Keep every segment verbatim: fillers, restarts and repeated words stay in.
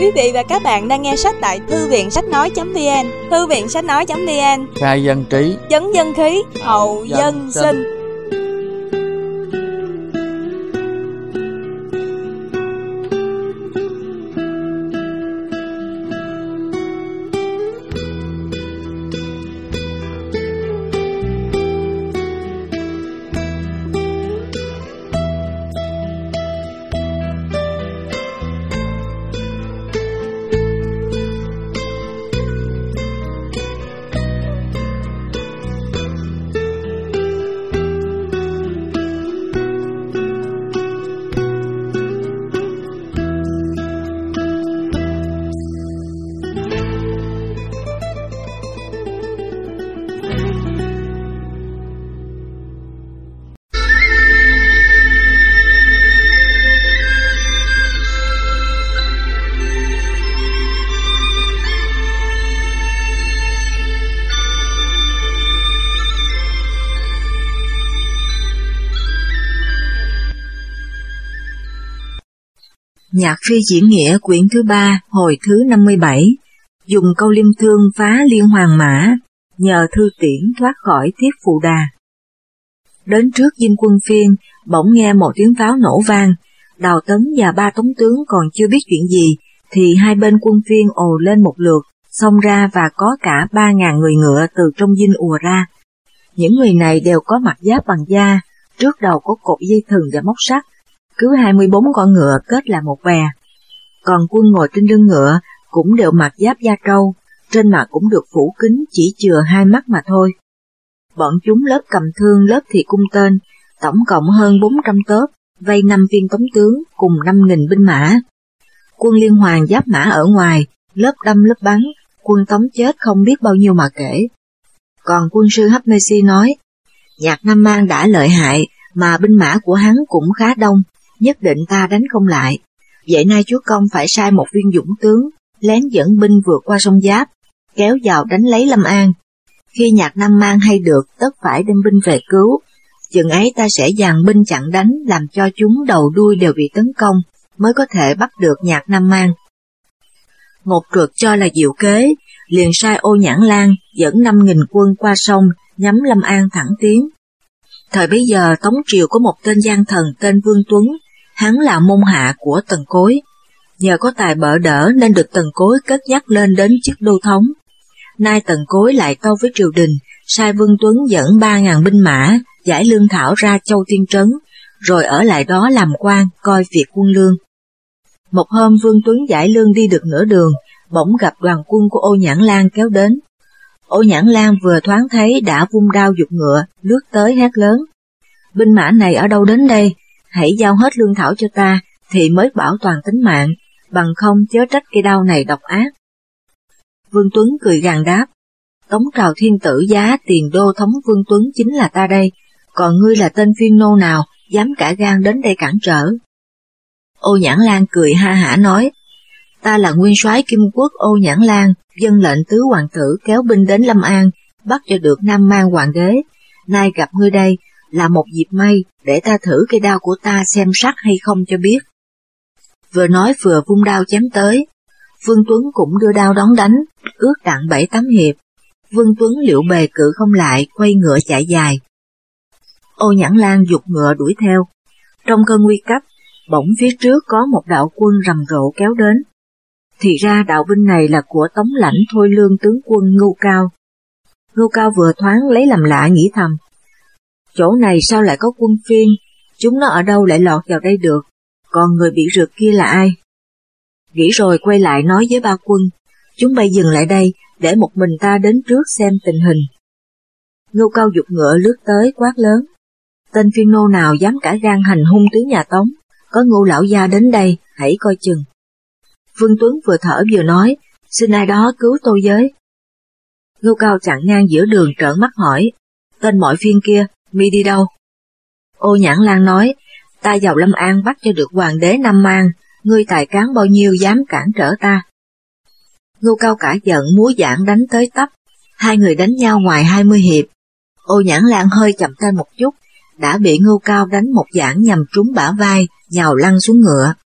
Quý vị và các bạn đang nghe sách tại thư viện sách nói.vn, thư viện sách nói.vn, khai dân trí, chấn dân khí, hậu dân sinh. Nhạc phi diễn nghĩa quyển thứ ba, hồi thứ năm mươi bảy, dùng câu liêm thương phá liên hoàng mã, nhờ thư tiễn thoát khỏi thiết phù đà. Đến trước dinh quân phiên, bỗng nghe một tiếng pháo nổ vang, Đào Tấn và ba tống tướng còn chưa biết chuyện gì, thì hai bên quân phiên ồ lên một lượt, xông ra và có cả ba ngàn người ngựa từ trong dinh ùa ra. Những người này đều có mặt giáp bằng da, trước đầu có cột dây thừng và móc sắt, cứ hai mươi bốn con ngựa kết là một bè. Còn quân ngồi trên lưng ngựa cũng đều mặc giáp da trâu, trên mặt cũng được phủ kính chỉ chừa hai mắt mà thôi. Bọn chúng lớp cầm thương lớp thì cung tên, tổng cộng hơn bốn trăm tớp, vây năm viên tống tướng cùng năm nghìn binh mã. Quân Liên Hoàng giáp mã ở ngoài, lớp đâm lớp bắn, quân tống chết không biết bao nhiêu mà kể. Còn quân sư Hấp Mê Si nói, Nhạc Nam Mang đã lợi hại, mà binh mã của hắn cũng khá đông, nhất định ta đánh không lại. Vậy nay chúa công phải sai một viên dũng tướng, lén dẫn binh vượt qua sông Giáp, kéo vào đánh lấy Lâm An. Khi Nhạc Nam Mang hay được, tất phải đem binh về cứu. Chừng ấy ta sẽ dàn binh chặn đánh, làm cho chúng đầu đuôi đều bị tấn công, mới có thể bắt được Nhạc Nam Mang. Một Truật cho là diệu kế, liền sai Ô Nhãn Lan dẫn năm nghìn quân qua sông, nhắm Lâm An thẳng tiến. Thời bấy giờ Tống Triều có một tên gian thần tên Vương Tuấn, hắn là môn hạ của Tần Cối. Nhờ có tài bợ đỡ nên được Tần Cối cất nhắc lên đến chức đô thống. Nay Tần Cối lại tâu với triều đình, sai Vương Tuấn dẫn ba ngàn binh mã, giải lương thảo ra Châu Tiên Trấn, rồi ở lại đó làm quan, coi việc quân lương. Một hôm Vương Tuấn giải lương đi được nửa đường, bỗng gặp đoàn quân của Ô Nhãn Lan kéo đến. Ô Nhãn Lan vừa thoáng thấy đã vung đao giục ngựa, lướt tới hét lớn. Binh mã này ở đâu đến đây? Hãy giao hết lương thảo cho ta, thì mới bảo toàn tính mạng, bằng không chớ trách cây đao này độc ác. Vương Tuấn cười gằn đáp, Tống Trào Thiên Tử giá tiền đô thống Vương Tuấn chính là ta đây, còn ngươi là tên phiên nô nào, dám cả gan đến đây cản trở. Ô Nhãn Lan cười ha hả nói, ta là nguyên soái Kim Quốc Ô Nhãn Lan, dân lệnh tứ hoàng tử kéo binh đến Lâm An, bắt cho được Nam Mang hoàng đế. Nay gặp ngươi đây là một dịp may, để ta thử cây đao của ta xem sắc hay không cho biết. Vừa nói vừa vung đao chém tới. Vương Tuấn cũng đưa đao đón đánh, ước đặng bảy tám hiệp. Vương Tuấn liệu bề cự không lại, quay ngựa chạy dài. Ô Nhãn Lan giục ngựa đuổi theo. Trong cơn nguy cấp, bỗng phía trước có một đạo quân rầm rộ kéo đến. Thì ra đạo binh này là của Tống lãnh Thôi Lương tướng quân Ngưu Cao. Ngưu Cao vừa thoáng lấy làm lạ nghĩ thầm, chỗ này sao lại có quân phiên, chúng nó ở đâu lại lọt vào đây được, còn người bị rượt kia là ai? Nghĩ rồi quay lại nói với ba quân, chúng bay dừng lại đây, để một mình ta đến trước xem tình hình. Ngưu Cao giục ngựa lướt tới quát lớn, tên phiên nô nào dám cả gan hành hung tướng nhà Tống, có Ngưu lão gia đến đây, hãy coi chừng. Vương Tuấn vừa thở vừa nói, xin ai đó cứu tôi với. Ngưu Cao chặn ngang giữa đường trợn mắt hỏi, tên mọi phiên kia, mi đi đâu? Ô Nhãn Lan nói, ta vào Lâm An bắt cho được hoàng đế Nam Mang, ngươi tài cán bao nhiêu dám cản trở ta? Ngưu Cao cả giận múa giảng đánh tới tấp, hai người đánh nhau ngoài hai mươi hiệp. Ô Nhãn Lan hơi chậm tay một chút, đã bị Ngưu Cao đánh một giảng nhằm trúng bả vai, nhào lăn xuống ngựa.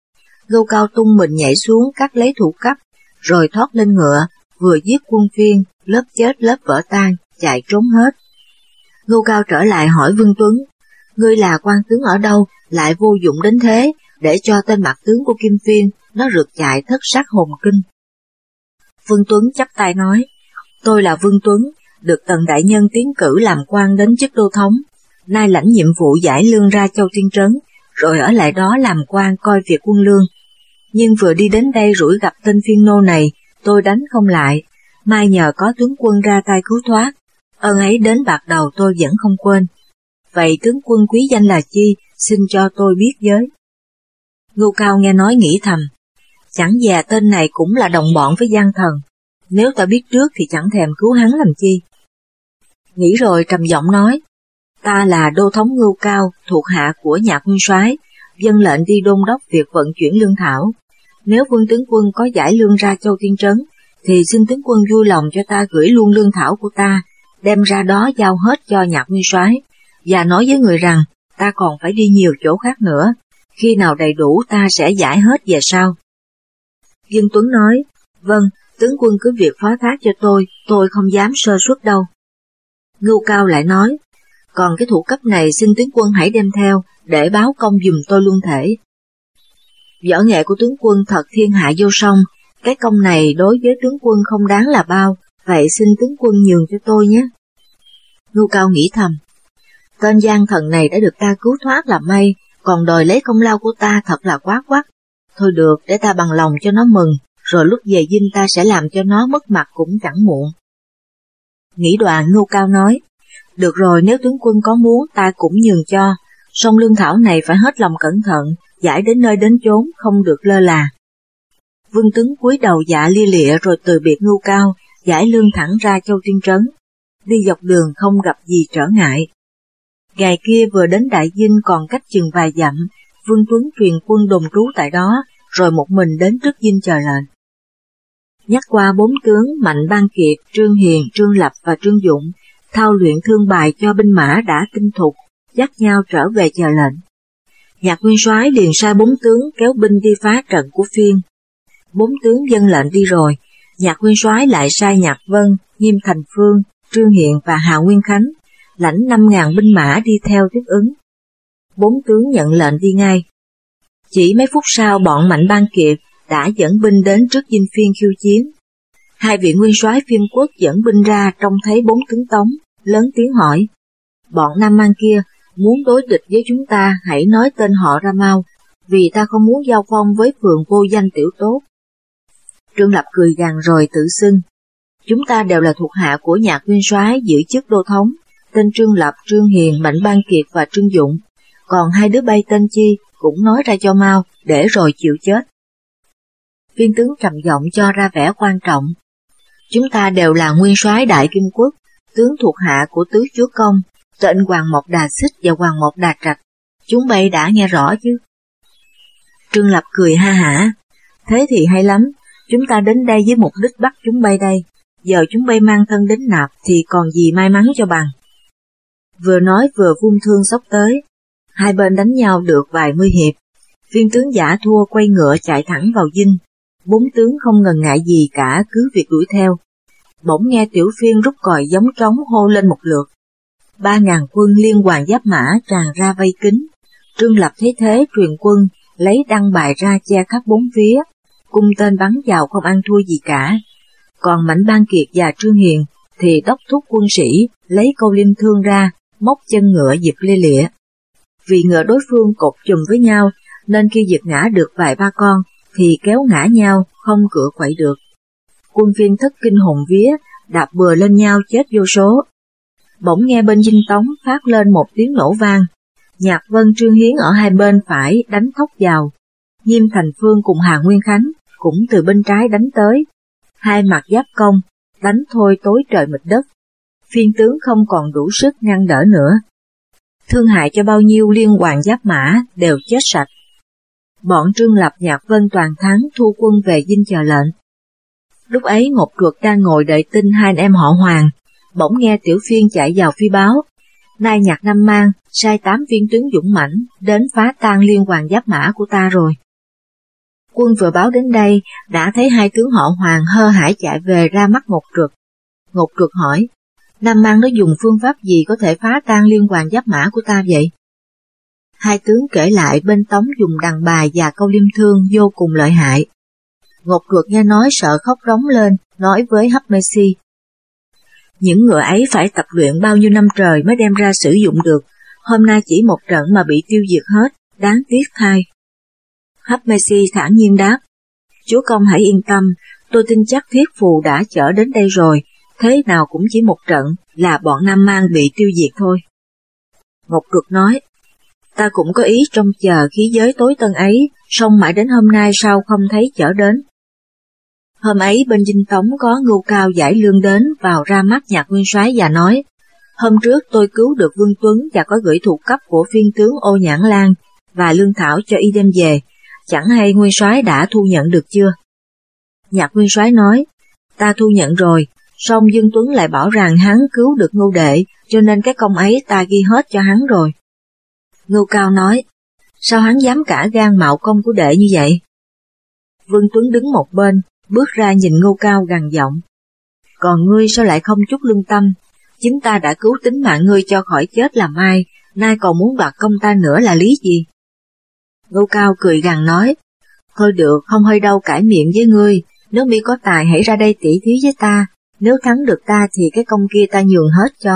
Ngưu Cao tung mình nhảy xuống cắt lấy thủ cấp, rồi thoát lên ngựa, vừa giết quân Phiên, lớp chết lớp vỡ tan, chạy trốn hết. Ngưu Cao trở lại hỏi Vương Tuấn, ngươi là quan tướng ở đâu, lại vô dụng đến thế, để cho tên mặt tướng của Kim Phiên nó rượt chạy thất sát hồn kinh. Vương Tuấn chắp tay nói, tôi là Vương Tuấn, được Tần đại nhân tiến cử làm quan đến chức đô thống, nay lãnh nhiệm vụ giải lương ra Châu Tiên Trấn, rồi ở lại đó làm quan coi việc quân lương. Nhưng vừa đi đến đây rủi gặp tên Phiên nô này, tôi đánh không lại, mai nhờ có tướng quân ra tay cứu thoát, ơn ấy đến bạc đầu tôi vẫn không quên. Vậy tướng quân quý danh là chi, xin cho tôi biết với. Ngưu Cao nghe nói nghĩ thầm, chẳng dè tên này cũng là đồng bọn với gian thần, nếu ta biết trước thì chẳng thèm cứu hắn làm chi. Nghĩ rồi trầm giọng nói, ta là đô thống Ngưu Cao, thuộc hạ của Nhạc nguyên soái, vâng lệnh đi đôn đốc việc vận chuyển lương thảo. Nếu Vương tướng quân có giải lương ra Châu Tiên Trấn, thì xin tướng quân vui lòng cho ta gửi luôn lương thảo của ta, đem ra đó giao hết cho Nhạc nguyên soái, và nói với người rằng ta còn phải đi nhiều chỗ khác nữa, khi nào đầy đủ ta sẽ giải hết về sau. Dương Tuấn nói, vâng, tướng quân cứ việc phó thác cho tôi, tôi không dám sơ suất đâu. Ngưu Cao lại nói, còn cái thủ cấp này xin tướng quân hãy đem theo, để báo công giùm tôi luôn thể. Võ nghệ của tướng quân thật thiên hạ vô song, cái công này đối với tướng quân không đáng là bao, vậy xin tướng quân nhường cho tôi nhé. Ngưu Cao nghĩ thầm, tên gian thần này đã được ta cứu thoát là may, còn đòi lấy công lao của ta thật là quá quắt. Thôi được, để ta bằng lòng cho nó mừng, rồi lúc về dinh ta sẽ làm cho nó mất mặt cũng chẳng muộn. Nghĩ đoạn Ngưu Cao nói, được rồi, nếu tướng quân có muốn ta cũng nhường cho, song lương thảo này phải hết lòng cẩn thận, giải đến nơi đến chốn, không được lơ là. Vương Tuấn cúi đầu dạ lia lịa rồi từ biệt Ngưu Cao, giải lương thẳng ra Châu Tiên Trấn. Đi dọc đường không gặp gì trở ngại. Ngày kia vừa đến Đại Dinh còn cách chừng vài dặm, Vương Tuấn truyền quân đồn trú tại đó, rồi một mình đến trước dinh chờ lệnh. Nhắc qua bốn tướng Mạnh Ban Kiệt, Trương Hiền, Trương Lập và Trương Dụng, thao luyện thương bài cho binh mã đã tinh thục, dắt nhau trở về chờ lệnh. Nhạc nguyên soái liền sai bốn tướng kéo binh đi phá trận của Phiên. Bốn tướng dâng lệnh đi rồi, Nhạc nguyên soái lại sai Nhạc Vân, Nghiêm Thành Phương, Trương Hiện và Hà Nguyên Khánh lãnh năm ngàn binh mã đi theo tiếp ứng. Bốn tướng nhận lệnh đi ngay. Chỉ mấy phút sau bọn Mạnh Ban Kiệt đã dẫn binh đến trước dinh Phiên khiêu chiến. Hai vị nguyên soái Phiên quốc dẫn binh ra trông thấy bốn tướng Tống, lớn tiếng hỏi, bọn Nam Man kia muốn đối địch với chúng ta hãy nói tên họ ra mau, vì ta không muốn giao phong với phường vô danh tiểu tốt. Trương Lập cười gằn rồi tự xưng, chúng ta đều là thuộc hạ của Nhạc nguyên soái giữ chức đô thống, tên Trương Lập, Trương Hiền, Mạnh Ban Kiệt và Trương Dụng, còn hai đứa bay tên chi cũng nói ra cho mau, để rồi chịu chết. Viên tướng trầm giọng cho ra vẻ quan trọng, chúng ta đều là nguyên soái Đại Kim Quốc, tướng thuộc hạ của tứ chúa công, tên Hoàng Mộc Đà Xích và Hoàng Mộc Đà Trạch, chúng bay đã nghe rõ chứ? Trương Lập cười ha hả, thế thì hay lắm, chúng ta đến đây với mục đích bắt chúng bay đây, giờ chúng bay mang thân đến nạp thì còn gì may mắn cho bằng. Vừa nói vừa vung thương xốc tới, hai bên đánh nhau được vài mươi hiệp, viên tướng giả thua quay ngựa chạy thẳng vào dinh, bốn tướng không ngần ngại gì cả cứ việc đuổi theo. Bỗng nghe Tiểu Phiên rút còi giống trống hô lên một lượt. Ba ngàn quân liên hoàn giáp mã tràn ra vây kín. Trương Lập thấy thế truyền quân, lấy đăng bài ra che khắp bốn phía, cung tên bắn vào không ăn thua gì cả. Còn Mạnh Ban Kiệt và Trương Hiền thì đốc thúc quân sĩ, lấy câu liêm thương ra, móc chân ngựa giật lia lịa. Vì ngựa đối phương cột chùm với nhau, nên khi giật ngã được vài ba con, thì kéo ngã nhau, không cựa quậy được. Quân Phiên thất kinh hồn vía, đạp bừa lên nhau chết vô số. Bỗng nghe bên dinh Tống phát lên một tiếng nổ vang. Nhạc Vân, Trương Hiến ở hai bên phải đánh thốc vào. Nghiêm Thành Phương cùng Hà Nguyên Khánh cũng từ bên trái đánh tới. Hai mặt giáp công, đánh thôi tối trời mịt đất. Phiên tướng không còn đủ sức ngăn đỡ nữa. Thương hại cho bao nhiêu liên hoàn giáp mã đều chết sạch. Bọn Trương Lập, Nhạc Vân toàn thắng thu quân về dinh chờ lệnh. Lúc ấy Ngọc Truật đang ngồi đợi tin hai anh em họ Hoàng, bỗng nghe Tiểu Phiên chạy vào phi báo, nay Nhạc Nam Mang sai tám viên tướng dũng mãnh đến phá tan liên hoàn giáp mã của ta rồi. Quân vừa báo đến đây, đã thấy hai tướng họ Hoàng hơ hãi chạy về ra mắt Ngột Trượt. Ngột Trượt hỏi, Nam Mang nó dùng phương pháp gì có thể phá tan liên hoàn giáp mã của ta vậy? Hai tướng kể lại bên Tống dùng đàn bài và câu liêm thương vô cùng lợi hại. Ngột Trượt nghe nói sợ khóc rống lên, nói với Hấp Mê Si, những ngựa ấy phải tập luyện bao nhiêu năm trời mới đem ra sử dụng được, hôm nay chỉ một trận mà bị tiêu diệt hết, đáng tiếc thay. Hấp Mê Si thản nhiên đáp, chúa công hãy yên tâm, tôi tin chắc Thiết Phù đã chở đến đây rồi, thế nào cũng chỉ một trận là bọn Nam Mang bị tiêu diệt thôi. Ngột Trượt nói, ta cũng có ý trông chờ khí giới tối tân ấy, song mãi đến hôm nay sao không thấy chở đến. Hôm ấy bên Dinh Tống có Ngưu Cao giải lương đến vào ra mắt Nhạc Nguyên Soái và nói, hôm trước tôi cứu được Vương Tuấn và có gửi thuộc cấp của phiên tướng Ô Nhãn Lan và lương thảo cho y đem về, chẳng hay Nguyên Soái đã thu nhận được chưa? Nhạc Nguyên Soái nói, ta thu nhận rồi, song Dương Tuấn lại bảo rằng hắn cứu được Ngưu đệ, cho nên cái công ấy ta ghi hết cho hắn rồi. Ngưu Cao nói, sao hắn dám cả gan mạo công của đệ như vậy? Vương Tuấn đứng một bên, bước ra nhìn Ngưu Cao gằn giọng, còn ngươi sao lại không chút lương tâm, chính ta đã cứu tính mạng ngươi cho khỏi chết làm ai, nay còn muốn đoạt công ta nữa là lý gì? Ngưu Cao cười gằn nói, thôi được, không hơi đâu cãi miệng với ngươi, nếu mi có tài hãy ra đây tỉ thí với ta, nếu thắng được ta thì cái công kia ta nhường hết cho.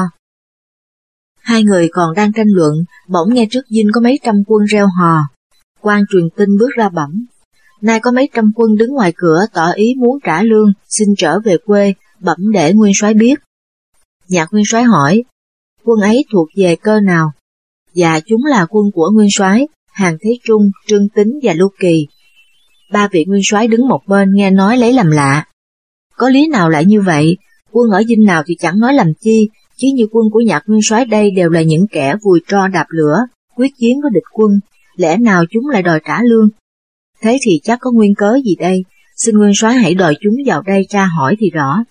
Hai người còn đang tranh luận, bỗng nghe trước dinh có mấy trăm quân reo hò. Quan truyền tin bước ra bẩm, nay có mấy trăm quân đứng ngoài cửa tỏ ý muốn trả lương, xin trở về quê, bẩm để Nguyên Soái biết. Nhạc Nguyên Soái hỏi, quân ấy thuộc về cơ nào? Dạ chúng là quân của Nguyên Soái, Hàn Thế Trung, Trương Tính và Lưu Kỳ. Ba vị Nguyên Soái đứng một bên nghe nói lấy làm lạ. Có lý nào lại như vậy? Quân ở dinh nào thì chẳng nói làm chi, chứ như quân của Nhạc Nguyên Soái đây đều là những kẻ vùi tro đạp lửa, quyết chiến với địch quân, lẽ nào chúng lại đòi trả lương? Thế thì chắc có nguyên cớ gì đây, xin Nguyên Soái hãy đòi chúng vào đây tra hỏi thì rõ.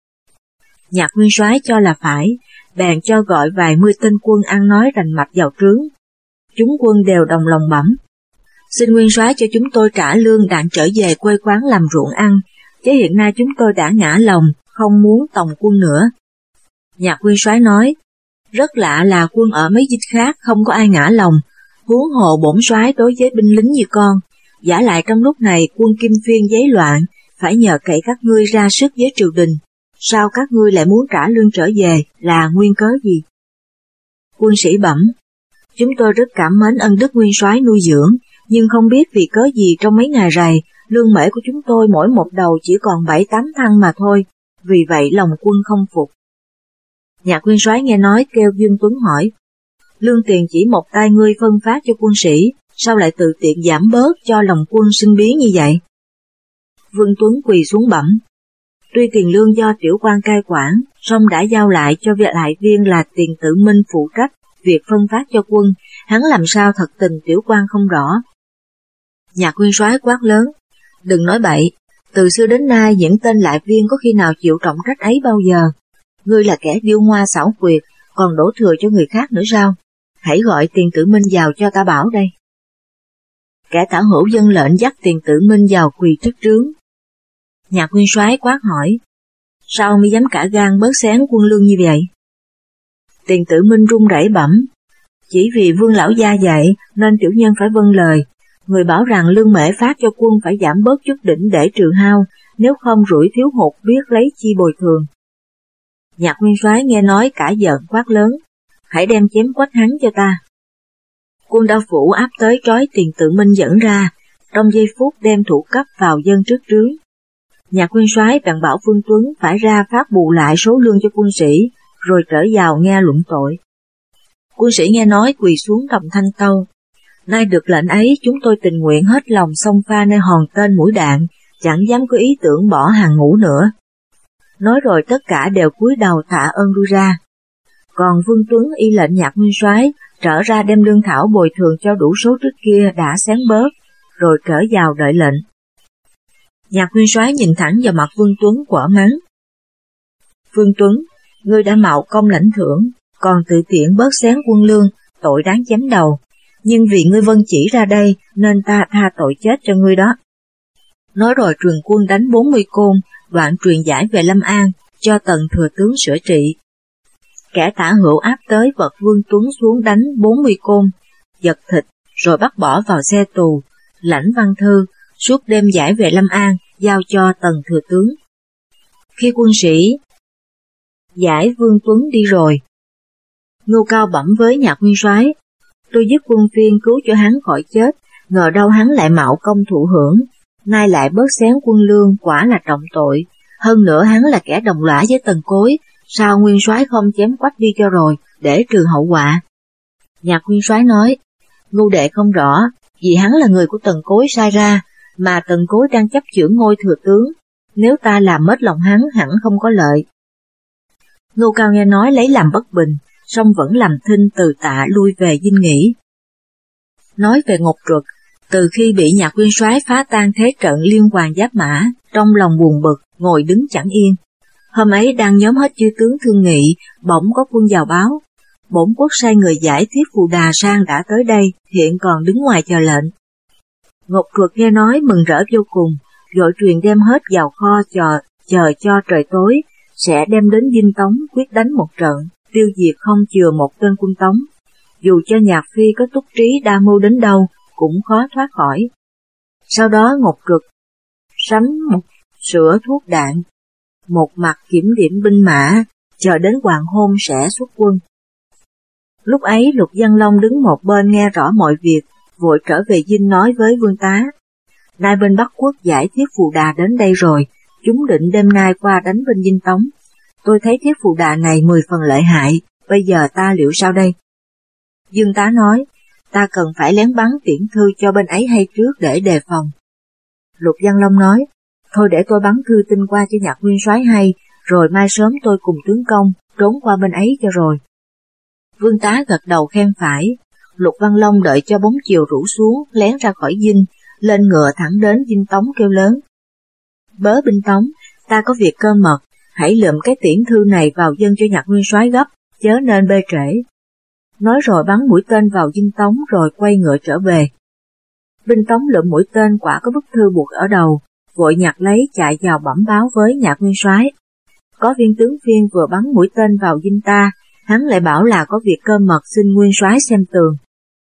Nhạc Nguyên Soái cho là phải, bèn cho gọi vài mươi tên quân ăn nói rành mạch vào trướng. Chúng quân đều đồng lòng bẩm, xin Nguyên Soái cho chúng tôi trả lương đặng trở về quê quán làm ruộng ăn, chứ hiện nay chúng tôi đã ngã lòng, không muốn tòng quân nữa. Nhạc Nguyên Soái nói, rất lạ là quân ở mấy dinh khác không có ai ngã lòng, huống hồ bổn soái đối với binh lính như con, giả lại trong lúc này quân Kim Phiên giấy loạn, phải nhờ cậy các ngươi ra sức với triều đình, sao các ngươi lại muốn trả lương trở về, là nguyên cớ gì? Quân sĩ bẩm, chúng tôi rất cảm mến ân đức Nguyên Soái nuôi dưỡng, nhưng không biết vì cớ gì trong mấy ngày rày, lương mễ của chúng tôi mỗi một đầu chỉ còn bảy tám thăng mà thôi, vì vậy lòng quân không phục. Nhạc Nguyên Soái nghe nói kêu Dương Tuấn hỏi, lương tiền chỉ một tay ngươi phân phát cho quân sĩ, sao lại tự tiện giảm bớt cho lòng quân sinh biến như vậy? Vương Tuấn quỳ xuống bẩm, tuy tiền lương do tiểu quan cai quản, song đã giao lại cho vị lại viên là Tiền Tự Minh phụ trách việc phân phát cho quân, hắn làm sao thật tình tiểu quan không rõ. Nhạc Nguyên Soái quát lớn, đừng nói bậy, từ xưa đến nay những tên lại viên có khi nào chịu trọng trách ấy bao giờ? Ngươi là kẻ điêu ngoa xảo quyệt, còn đổ thừa cho người khác nữa sao? Hãy gọi Tiền Tự Minh vào cho ta bảo đây. Kẻ tả hữu dân lệnh dắt Tiền Tự Minh vào quỳ trước trướng. Nhạc Nguyên Soái quát hỏi, sao mi dám cả gan bớt xén quân lương như vậy? Tiền Tự Minh run rẩy bẩm, chỉ vì Vương lão gia dạy nên tiểu nhân phải vâng lời. Người bảo rằng lương mễ phát cho quân phải giảm bớt chút đỉnh để trừ hao, nếu không rủi thiếu hụt biết lấy chi bồi thường. Nhạc Nguyên Soái nghe nói cả giận quát lớn, hãy đem chém quách hắn cho ta. Quân đao phủ áp tới trói Tiền Tự Minh dẫn ra, trong giây phút đem thủ cấp vào dân trước trướng. Nhạc Nguyên Soái bèn bảo Vương Tuấn phải ra phát bù lại số lương cho quân sĩ, rồi trở vào nghe luận tội. Quân sĩ nghe nói quỳ xuống đồng thanh tâu, nay được lệnh ấy chúng tôi tình nguyện hết lòng xông pha nơi hòn tên mũi đạn, chẳng dám có ý tưởng bỏ hàng ngũ nữa. Nói rồi tất cả đều cúi đầu tạ ơn lui ra. Còn Vương Tuấn y lệnh Nhạc Nguyên Soái trở ra đem lương thảo bồi thường cho đủ số trước kia đã xén bớt, rồi trở vào đợi lệnh. Nhạc Nguyên Soái nhìn thẳng vào mặt Vương Tuấn quở mắng. Vương Tuấn, ngươi đã mạo công lãnh thưởng, còn tự tiện bớt xén quân lương, tội đáng chém đầu. Nhưng vì ngươi vân chỉ ra đây nên ta tha tội chết cho ngươi đó. Nói rồi truyền quân đánh bốn mươi côn, đoạn truyền giải về Lâm An, cho Tần thừa tướng sửa trị. Kẻ tả hữu áp tới vật Vương Tuấn xuống đánh bốn mươi côn, giật thịt, rồi bắt bỏ vào xe tù, lãnh văn thư, suốt đêm giải về Lâm An, giao cho Tần thừa tướng. Khi quân sĩ giải Vương Tuấn đi rồi, Ngưu Cao bẩm với Nhạc Nguyên Soái: tôi giết quân Phiên cứu cho hắn khỏi chết, ngờ đâu hắn lại mạo công thụ hưởng, nay lại bớt xén quân lương, quả là trọng tội. Hơn nữa hắn là kẻ đồng lõa với Tần Cối, sao Nguyên Soái không chém quách đi cho rồi, để trừ hậu họa? Nhạc Nguyên Soái nói: Ngưu đệ không rõ, vì hắn là người của Tần Cối sai ra, mà Tần Cối đang chấp chưởng ngôi thừa tướng, nếu ta làm mất lòng hắn hẳn không có lợi. Ngưu Cao nghe nói lấy làm bất bình, song vẫn làm thinh từ tạ lui về dinh nghỉ. Nói về Ngột Truật, từ khi bị Nhạc Nguyên Soái phá tan thế trận liên hoàn giáp mã, trong lòng buồn bực, ngồi đứng chẳng yên. Hôm ấy đang nhóm hết chư tướng thương nghị, bỗng có quân vào báo: bổn quốc sai người giải Thiết Phù Đà sang đã tới đây, hiện còn đứng ngoài chờ lệnh. Ngột Truật nghe nói mừng rỡ vô cùng, vội truyền đem hết vào kho chờ, chờ cho trời tối, sẽ đem đến Dinh Tống quyết đánh một trận, tiêu diệt không chừa một tên quân Tống. Dù cho Nhạc Phi có túc trí đa mưu đến đâu, cũng khó thoát khỏi. Sau đó Ngột Truật sắm một sửa thuốc đạn, một mặt kiểm điểm binh mã, chờ đến hoàng hôn sẽ xuất quân. Lúc ấy Lục Văn Long đứng một bên nghe rõ mọi việc, vội trở về dinh nói với vương tá: nay bên Bắc Quốc giải Thiết Phù Đà đến đây rồi, chúng định đêm nay qua đánh bên Dinh Tống. Tôi thấy Thiết Phù Đà này mười phần lợi hại, bây giờ ta liệu sao đây? Dương tá nói: ta cần phải lén bắn tiễn thư cho bên ấy hay trước để đề phòng. Lục Văn Long nói: thôi để tôi bắn thư tin qua cho Nhạc Nguyên Soái hay, rồi mai sớm tôi cùng tướng công trốn qua bên ấy cho rồi. Vương tá gật đầu khen phải. Lục Văn Long đợi cho bóng chiều rủ xuống, lén ra khỏi dinh, lên ngựa thẳng đến Dinh Tống kêu lớn: bớ binh Tống, ta có việc cơ mật, hãy lượm cái tiễn thư này vào dâng cho Nhạc Nguyên Soái gấp, chớ nên bê trễ. Nói rồi bắn mũi tên vào Dinh Tống rồi quay ngựa trở về. Binh Tống lượm mũi tên quả có bức thư buộc ở đầu, vội nhặt lấy chạy vào bẩm báo với Nhạc Nguyên Soái: có viên tướng Phiên vừa bắn mũi tên vào dinh ta, hắn lại bảo là có việc cơ mật xin Nguyên Soái xem tường.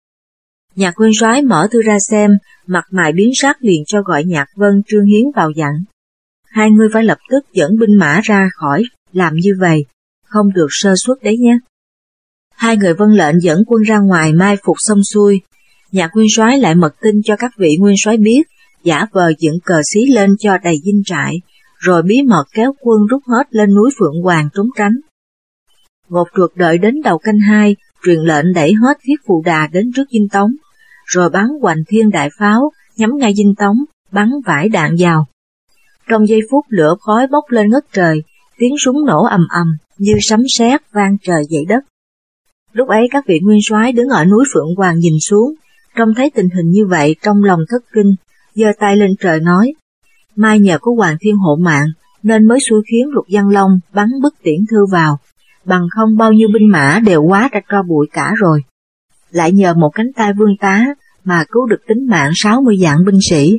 Nhạc Nguyên Soái mở thư ra xem, mặt mày biến sắc liền cho gọi Nhạc Vân, Trương Hiến vào dặn: hai người phải lập tức dẫn binh mã ra khỏi, làm như vậy, không được sơ suất đấy nhé. Hai người vâng lệnh dẫn quân ra ngoài mai phục xong xuôi, Nhạc Nguyên Soái lại mật tin cho các vị nguyên soái biết, giả vờ dựng cờ xí lên cho đầy dinh trại, rồi bí mật kéo quân rút hết lên núi Phượng Hoàng trốn tránh. Ngột Truật đợi đến đầu canh hai, truyền lệnh đẩy hết Thiết Phù Đà đến trước Dinh Tống, rồi bắn hoành thiên đại pháo, nhắm ngay Dinh Tống, bắn vải đạn vào. Trong giây phút lửa khói bốc lên ngất trời, tiếng súng nổ ầm ầm như sấm sét vang trời dậy đất. Lúc ấy các vị nguyên soái đứng ở núi Phượng Hoàng nhìn xuống, trông thấy tình hình như vậy trong lòng thất kinh, giơ tay lên trời nói: mai nhờ có Hoàng Thiên hộ mạng nên mới xui khiến Lục Văn Long bắn bức tiễn thư vào, bằng không bao nhiêu binh mã đều quá ra tro bụi cả rồi. Lại nhờ một cánh tay vương tá mà cứu được tính mạng sáu mươi vạn binh sĩ.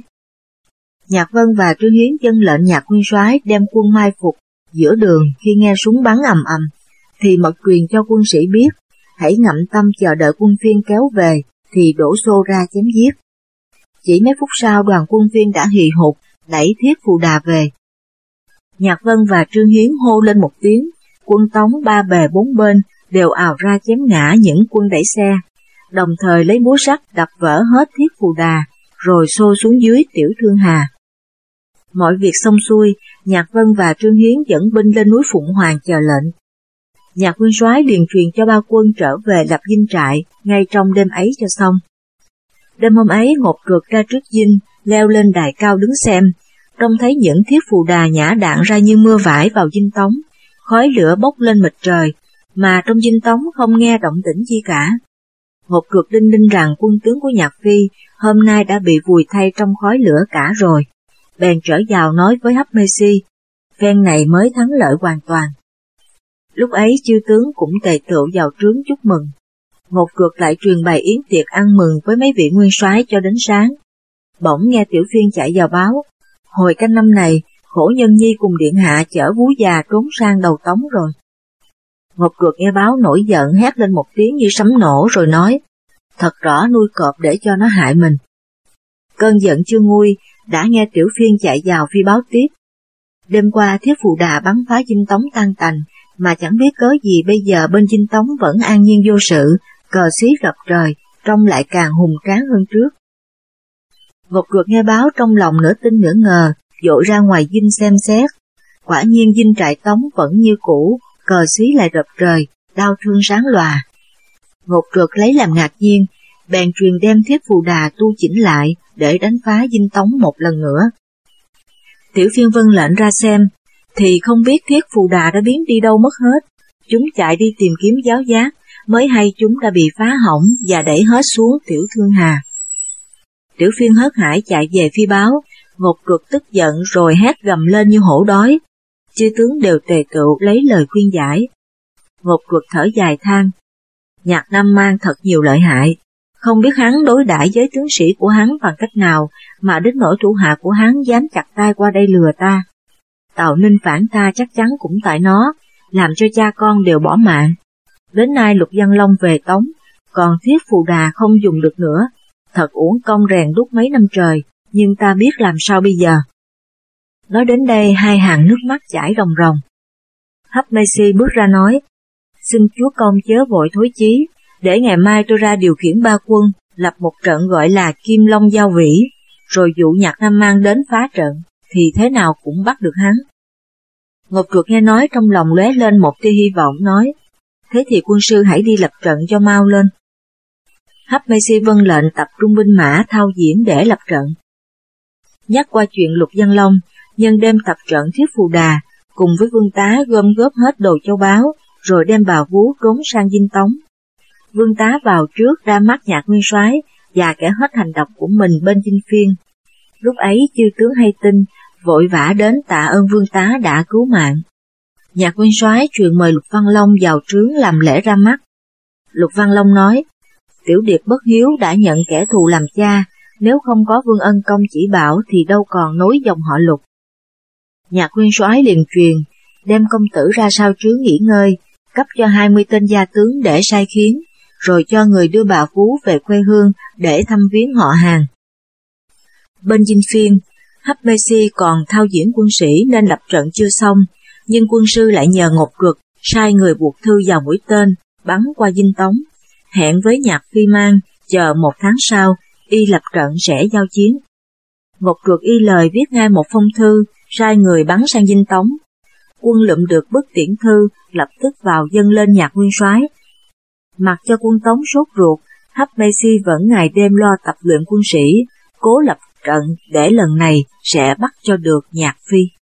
Nhạc Vân và Trương Hiến dân lệnh Nhạc Nguyên Soái đem quân mai phục giữa đường. Khi nghe súng bắn ầm ầm thì mật truyền cho quân sĩ biết, hãy ngậm tâm chờ đợi quân Phiên kéo về thì đổ xô ra chém giết. Chỉ mấy phút sau đoàn quân Phiên đã hì hục đẩy Thiết Phù Đà về. Nhạc Vân và Trương Hiến hô lên một tiếng, quân Tống ba bề bốn bên đều ào ra chém ngã những quân đẩy xe, đồng thời lấy búa sắt đập vỡ hết Thiết Phù Đà, rồi xô xuống dưới Tiểu Thương Hà. Mọi việc xong xuôi, Nhạc Vân và Trương Hiến dẫn binh lên núi Phụng Hoàng chờ lệnh. Nhạc Nguyên Soái liền truyền cho ba quân trở về lập dinh trại ngay trong đêm ấy cho xong. Đêm hôm ấy Ngột Truật ra trước dinh, leo lên đài cao đứng xem, trông thấy những Thiết Phù Đà nhả đạn ra như mưa vải vào Dinh Tống, khói lửa bốc lên mịt trời, mà trong Dinh Tống không nghe động tĩnh gì cả. Ngột Truật đinh ninh rằng quân tướng của Nhạc Phi hôm nay đã bị vùi thay trong khói lửa cả rồi, bèn trở vào nói với Hấp Mê Si, phen này mới thắng lợi hoàn toàn. Lúc ấy chư tướng cũng tề tựu vào trướng chúc mừng. Ngột Truật lại truyền bày yến tiệc ăn mừng với mấy vị nguyên soái cho đến sáng. Bỗng nghe Tiểu Phiên chạy vào báo, Hồi canh năm này, Khổ Nhân Nhi cùng điện hạ chở vú già trốn sang đầu Tống rồi. Ngọc Ruột nghe báo nổi giận hét lên một tiếng như sấm nổ rồi nói, thật rõ nuôi cọp để cho nó hại mình. Cơn giận chưa nguôi, đã nghe Tiểu Phiên chạy vào phi báo tiếp. Đêm qua Thiết Phù Đà bắn phá Dinh Tống tan tành, mà chẳng biết cớ gì bây giờ bên Dinh Tống vẫn an nhiên vô sự, cờ xí rập trời, trông lại càng hùng tráng hơn trước. Ngọc Ruột nghe báo trong lòng nửa tin nửa ngờ, vội ra ngoài dinh xem xét. Quả nhiên dinh trại Tống vẫn như cũ, cờ xí lại rập trời, đau thương sáng lòa. Ngọc Ruột lấy làm ngạc nhiên, bèn truyền đem Thiết Phù Đà tu chỉnh lại để đánh phá Dinh Tống một lần nữa. Tiểu Phiên vâng lệnh ra xem, thì không biết Thiết Phù Đà đã biến đi đâu mất hết. Chúng chạy đi tìm kiếm giáo giác, mới hay chúng đã bị phá hỏng và đẩy hết xuống Tiểu Thương Hà. Tiểu Phiên hớt hải chạy về phi báo, Ngọc Ruột tức giận rồi hét gầm lên như hổ đói. Chư tướng đều tề tựu lấy lời khuyên giải. Ngọc Ruột thở dài than, Nhạc Nam Mang thật nhiều lợi hại, không biết hắn đối đãi với tướng sĩ của hắn bằng cách nào mà đến nỗi thủ hạ của hắn dám chặt tay qua đây lừa ta. Tào Ninh phản ta chắc chắn cũng tại nó, làm cho cha con đều bỏ mạng. Đến nay Lục Văn Long về Tống, còn Thiết Phù Đà không dùng được nữa, thật uổng công rèn đúc mấy năm trời, nhưng ta biết làm sao bây giờ. Nói đến đây hai hàng nước mắt chảy ròng ròng. Hấp Mê Si bước ra nói, xin chúa công chớ vội thối chí, để ngày mai tôi ra điều khiển ba quân, lập một trận gọi là Kim Long Giao Vĩ, rồi dụ Nhạc Nam Mang đến phá trận, thì thế nào cũng bắt được hắn. Ngọc Ruột nghe nói trong lòng lóe lên một tia hy vọng nói, thế thì quân sư hãy đi lập trận cho mau lên. Hấp Mê Si vâng lệnh tập trung binh mã thao diễn để lập trận. Nhắc qua chuyện Lục Văn Long, nhân đêm tập trận Thiết Phù Đà, cùng với Vương Tá gom góp hết đồ châu báu, rồi đem bà vú trốn sang Dinh Tống. Vương Tá vào trước ra mắt Nhạc Nguyên Soái và kể hết hành động của mình bên Dinh Phiên. Lúc ấy chư tướng hay tin, vội vã đến tạ ơn Vương Tá đã cứu mạng. Nhạc Nguyên Soái truyền mời Lục Văn Long vào trướng làm lễ ra mắt. Lục Văn Long nói, Tiểu Điệp bất hiếu đã nhận kẻ thù làm cha, nếu không có Vương Ân Công chỉ bảo thì đâu còn nối dòng họ Lục. Nhạc Nguyên Soái liền truyền, đem công tử ra sau trướng nghỉ ngơi, cấp cho hai mươi tên gia tướng để sai khiến, rồi cho người đưa bà vú về quê hương để thăm viếng họ hàng. Bên Dinh Phiên, Hấp Mê Si còn thao diễn quân sĩ nên lập trận chưa xong, nhưng quân sư lại nhờ Ngọc Ruột sai người buộc thư vào mũi tên, bắn qua Dinh Tống, hẹn với Nhạc Phi Mang chờ một tháng sau y lập trận sẽ giao chiến. Ngọc Ruột y lời viết ngay một phong thư, sai người bắn sang Dinh Tống. Quân lụm được bức tiễn thư, lập tức vào dâng lên Nhạc Nguyên Soái. Mặc cho quân Tống sốt ruột, Hấp Mê Si vẫn ngày đêm lo tập luyện quân sĩ, cố lập trận để lần này sẽ bắt cho được Nhạc Phi.